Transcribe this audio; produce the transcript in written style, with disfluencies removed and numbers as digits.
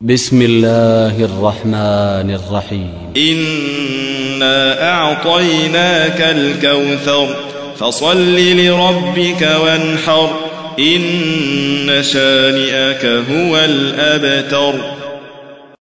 بسم الله الرحمن الرحيم إنا أعطيناك الكوثر فصل لربك وانحر إن شانئك هو الأبتر.